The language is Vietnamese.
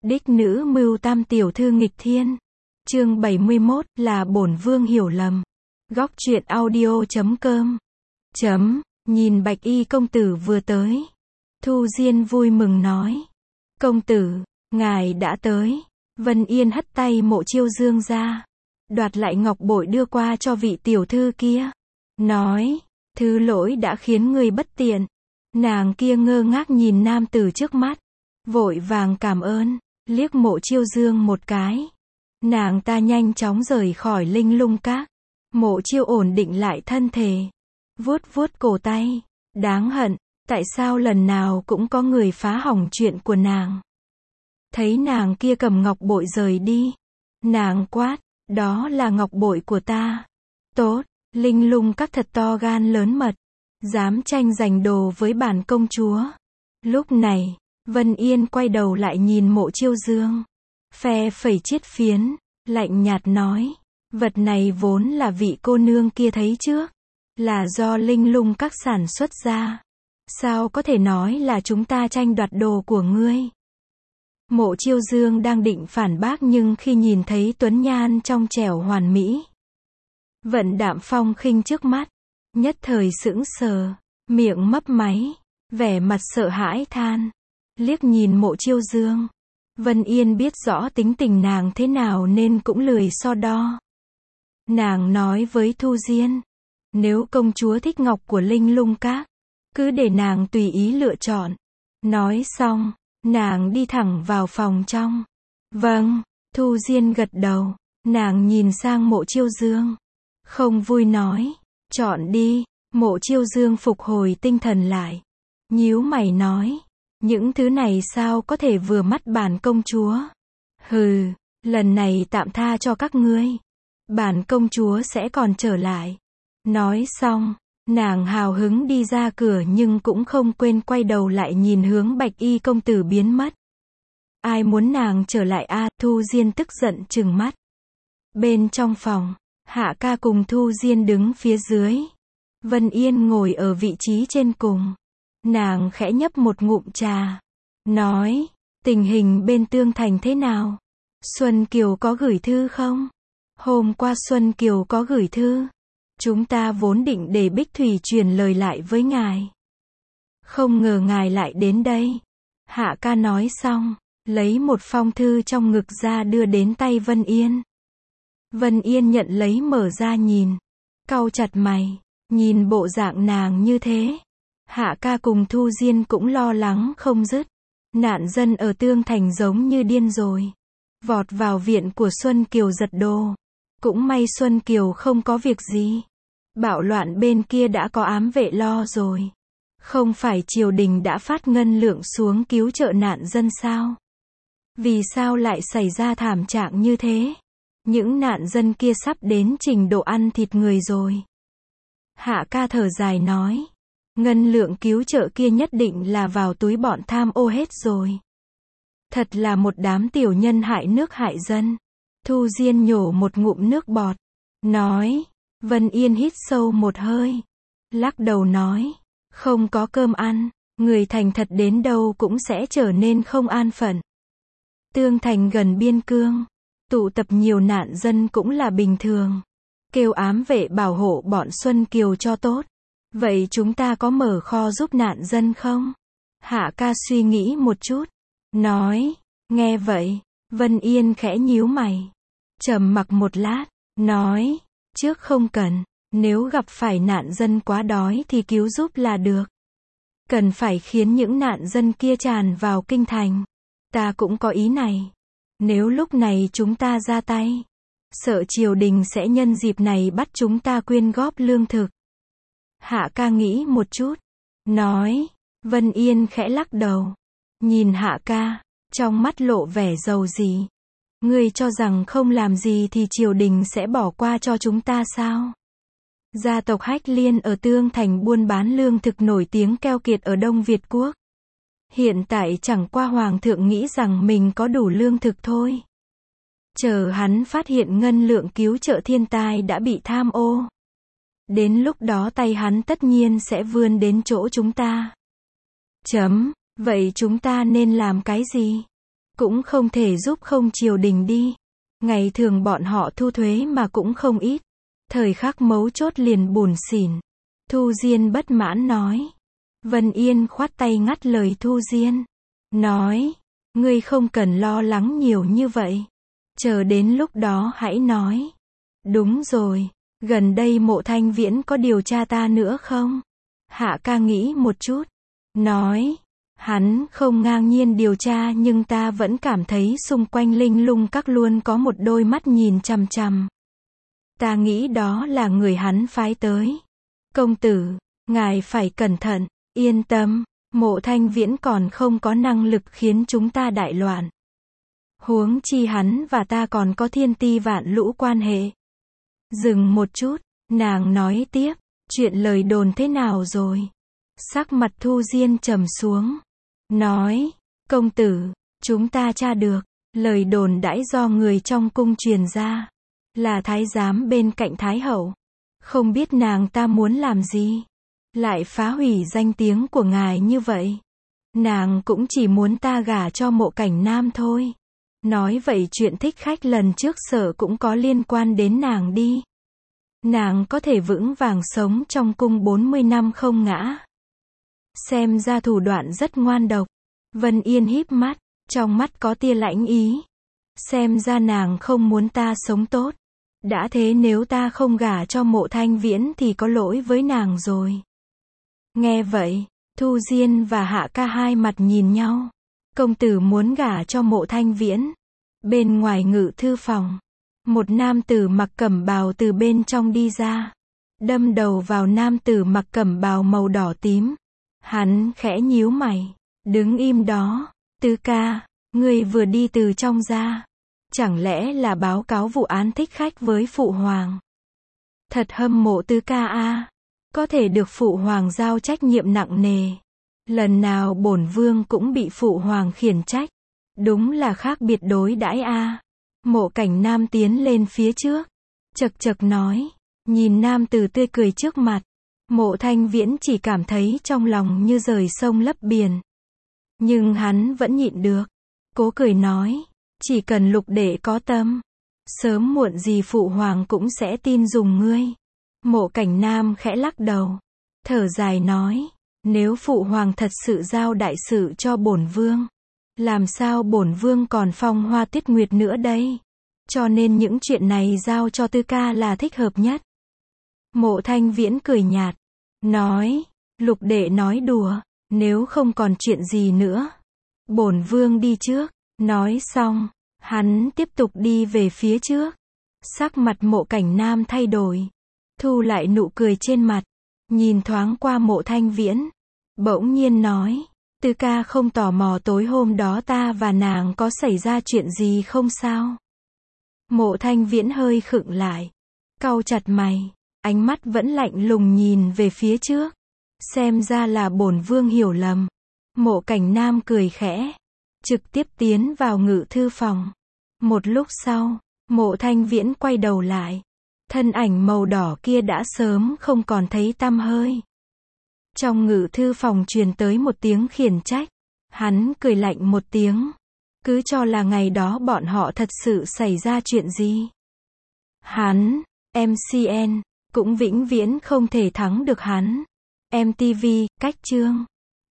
Đích nữ mưu tam tiểu thư nghịch thiên. Chương 71 là bổn vương hiểu lầm. Góc truyện audio.com. Nhìn Bạch Y công tử vừa tới. Thu Diên vui mừng nói. Công tử, ngài đã tới. Vân Yên hất tay Mộ Chiêu Dương ra. Đoạt lại ngọc bội đưa qua cho vị tiểu thư kia. Nói, thứ lỗi đã khiến người bất tiện. Nàng kia ngơ ngác nhìn nam tử trước mắt. Vội vàng cảm ơn, liếc Mộ Chiêu Dương một cái. Nàng ta nhanh chóng rời khỏi Linh Lung Các. Mộ Chiêu ổn định lại thân thể. Vuốt vuốt cổ tay. Đáng hận, tại sao lần nào cũng có người phá hỏng chuyện của nàng. Thấy nàng kia cầm ngọc bội rời đi. Nàng quát, đó là ngọc bội của ta. Tốt, Linh Lung Các thật to gan lớn mật. Dám tranh giành đồ với bản công chúa. Lúc này, Vân Yên quay đầu lại nhìn Mộ Chiêu Dương. Phe phẩy chiết phiến, lạnh nhạt nói. Vật này vốn là vị cô nương kia thấy trước. Là do Linh Lung Các sản xuất ra. Sao có thể nói là chúng ta tranh đoạt đồ của ngươi? Mộ Chiêu Dương đang định phản bác nhưng khi nhìn thấy tuấn nhan trong trẻo hoàn mỹ. Vận đạm phong khinh trước mắt. Nhất thời sững sờ, miệng mấp máy, vẻ mặt sợ hãi than. Liếc nhìn Mộ Chiêu Dương. Vân Yên biết rõ tính tình nàng thế nào nên cũng lười so đo. Nàng nói với Thu Diên. Nếu công chúa thích ngọc của Linh Lung Các, cứ để nàng tùy ý lựa chọn. Nói xong, nàng đi thẳng vào phòng trong. Vâng, Thu Diên gật đầu. Nàng nhìn sang Mộ Chiêu Dương. Không vui nói. Chọn đi. Mộ Chiêu Dương phục hồi tinh thần lại. Nhíu mày nói. Những thứ này sao có thể vừa mắt bản công chúa. Hừ, lần này tạm tha cho các ngươi. Bản công chúa sẽ còn trở lại. Nói xong, nàng hào hứng đi ra cửa nhưng cũng không quên quay đầu lại nhìn hướng Bạch Y công tử biến mất. Ai muốn nàng trở lại a? Thu Diên tức giận trừng mắt. Bên trong phòng, Hạ Ca cùng Thu Diên đứng phía dưới. Vân Yên ngồi ở vị trí trên cùng. Nàng khẽ nhấp một ngụm trà. Nói, tình hình bên Tương Thành thế nào? Xuân Kiều có gửi thư không? Hôm qua Xuân Kiều có gửi thư. Chúng ta vốn định để Bích Thủy truyền lời lại với ngài. Không ngờ ngài lại đến đây. Hạ Ca nói xong, lấy một phong thư trong ngực ra đưa đến tay Vân Yên. Vân Yên nhận lấy mở ra nhìn. Cau chặt mày, nhìn bộ dạng nàng như thế. Hạ Ca cùng Thu Diên cũng lo lắng không dứt. Nạn dân ở Tương Thành giống như điên rồi. Vọt vào viện của Xuân Kiều giật đồ. Cũng may Xuân Kiều không có việc gì. Bạo loạn bên kia đã có ám vệ lo rồi. Không phải triều đình đã phát ngân lượng xuống cứu trợ nạn dân sao? Vì sao lại xảy ra thảm trạng như thế? Những nạn dân kia sắp đến trình độ ăn thịt người rồi. Hạ Ca thở dài nói. Ngân lượng cứu trợ kia nhất định là vào túi bọn tham ô hết rồi. Thật là một đám tiểu nhân hại nước hại dân. Thu Diên nhổ một ngụm nước bọt. Nói. Vân Yên hít sâu một hơi. Lắc đầu nói. Không có cơm ăn. Người thành thật đến đâu cũng sẽ trở nên không an phận. Tương Thành gần biên cương. Tụ tập nhiều nạn dân cũng là bình thường. Kêu ám vệ bảo hộ bọn Xuân Kiều cho tốt. Vậy chúng ta có mở kho giúp nạn dân không? Hạ Ca suy nghĩ một chút. Nói. Nghe vậy. Vân Yên khẽ nhíu mày. Trầm mặc một lát. Nói. Trước không cần. Nếu gặp phải nạn dân quá đói thì cứu giúp là được. Cần phải khiến những nạn dân kia tràn vào kinh thành. Ta cũng có ý này. Nếu lúc này chúng ta ra tay, sợ triều đình sẽ nhân dịp này bắt chúng ta quyên góp lương thực. Hạ Ca nghĩ một chút. Nói. Vân Yên khẽ lắc đầu. Nhìn Hạ Ca, trong mắt lộ vẻ giàu gì. Ngươi cho rằng không làm gì thì triều đình sẽ bỏ qua cho chúng ta sao? Gia tộc Hách Liên ở Tương Thành buôn bán lương thực nổi tiếng keo kiệt ở Đông Việt Quốc. Hiện tại chẳng qua hoàng thượng nghĩ rằng mình có đủ lương thực thôi. Chờ hắn phát hiện ngân lượng cứu trợ thiên tai đã bị tham ô. Đến lúc đó tay hắn tất nhiên sẽ vươn đến chỗ chúng ta. Vậy chúng ta nên làm cái gì? cũng không thể giúp không triều đình đi. Ngày thường bọn họ thu thuế mà cũng không ít. Thời khắc mấu chốt liền bủn xỉn. Thu Diên bất mãn nói. Vân Yên khoát tay ngắt lời Thu Diên. Nói, ngươi không cần lo lắng nhiều như vậy. Chờ đến lúc đó hãy nói. Đúng rồi, gần đây Mộ Thanh Viễn có điều tra ta nữa không? Hạ ca nghĩ một chút. Nói, hắn không ngang nhiên điều tra nhưng ta vẫn cảm thấy xung quanh Linh Lung Các luôn có một đôi mắt nhìn chằm chằm. Ta nghĩ đó là người hắn phái tới. Công tử, ngài phải cẩn thận, yên tâm, Mộ Thanh Viễn còn không có năng lực khiến chúng ta đại loạn. Huống chi hắn và ta còn có thiên ti vạn lũ quan hệ. Dừng một chút, nàng nói tiếp, chuyện lời đồn thế nào rồi? Sắc mặt Thu Diên trầm xuống. Nói, công tử, chúng ta tra được, lời đồn đãi do người trong cung truyền ra. Là thái giám bên cạnh thái hậu. Không biết nàng ta muốn làm gì. Lại phá hủy danh tiếng của ngài như vậy. Nàng cũng chỉ muốn ta gả cho Mộ Cảnh Nam thôi. Nói vậy chuyện thích khách lần trước sợ cũng có liên quan đến nàng đi. Nàng có thể vững vàng sống trong cung 40 năm không ngã. Xem ra thủ đoạn rất ngoan độc. Vân Yên híp mắt, trong mắt có tia lãnh ý. Xem ra nàng không muốn ta sống tốt. Đã thế nếu ta không gả cho Mộ Thanh Viễn thì có lỗi với nàng rồi. Nghe vậy, Thu Diên và Hạ ca hai mặt nhìn nhau. Công tử muốn gả cho Mộ Thanh Viễn. Bên ngoài ngự thư phòng, một nam tử mặc cẩm bào từ bên trong đi ra. Đâm đầu vào nam tử mặc cẩm bào màu đỏ tím. Hắn khẽ nhíu mày. Đứng im đó. Tứ ca, ngươi vừa đi từ trong ra. Chẳng lẽ là báo cáo vụ án thích khách với phụ hoàng? Thật hâm mộ tứ ca a. Có thể được phụ hoàng giao trách nhiệm nặng nề. Lần nào bổn vương cũng bị phụ hoàng khiển trách. Đúng là khác biệt đối đãi a. Mộ Cảnh Nam tiến lên phía trước. Chậc chậc nói. Nhìn nam tử tươi cười trước mặt. Mộ Thanh Viễn chỉ cảm thấy trong lòng như rời sông lấp biển. Nhưng hắn vẫn nhịn được. Cố cười nói. Chỉ cần Lục đệ có tâm. Sớm muộn gì phụ hoàng cũng sẽ tin dùng ngươi. Mộ Cảnh Nam khẽ lắc đầu. Thở dài nói. Nếu phụ hoàng thật sự giao đại sự cho bổn vương. Làm sao bổn vương còn phong hoa tuyết nguyệt nữa đây? Cho nên những chuyện này giao cho tư ca là thích hợp nhất. Mộ Thanh Viễn cười nhạt. Nói. Lục đệ nói đùa. Nếu không còn chuyện gì nữa. Bổn vương đi trước. Nói xong. Hắn tiếp tục đi về phía trước. Sắc mặt Mộ Cảnh Nam thay đổi. Thu lại nụ cười trên mặt. Nhìn thoáng qua Mộ Thanh Viễn. Bỗng nhiên nói. Tư ca không tò mò tối hôm đó ta và nàng có xảy ra chuyện gì không sao? Mộ Thanh Viễn hơi khựng lại. Cau chặt mày. Ánh mắt vẫn lạnh lùng nhìn về phía trước. Xem ra là bổn vương hiểu lầm. Mộ Cảnh Nam cười khẽ. Trực tiếp tiến vào ngự thư phòng. Một lúc sau, Mộ Thanh Viễn quay đầu lại. Thân ảnh màu đỏ kia đã sớm không còn thấy tăm hơi. Trong ngự thư phòng truyền tới một tiếng khiển trách. Hắn cười lạnh một tiếng. Cứ cho là ngày đó bọn họ thật sự xảy ra chuyện gì. Hắn, MCN, cũng vĩnh viễn không thể thắng được hắn. MTV, cách chương.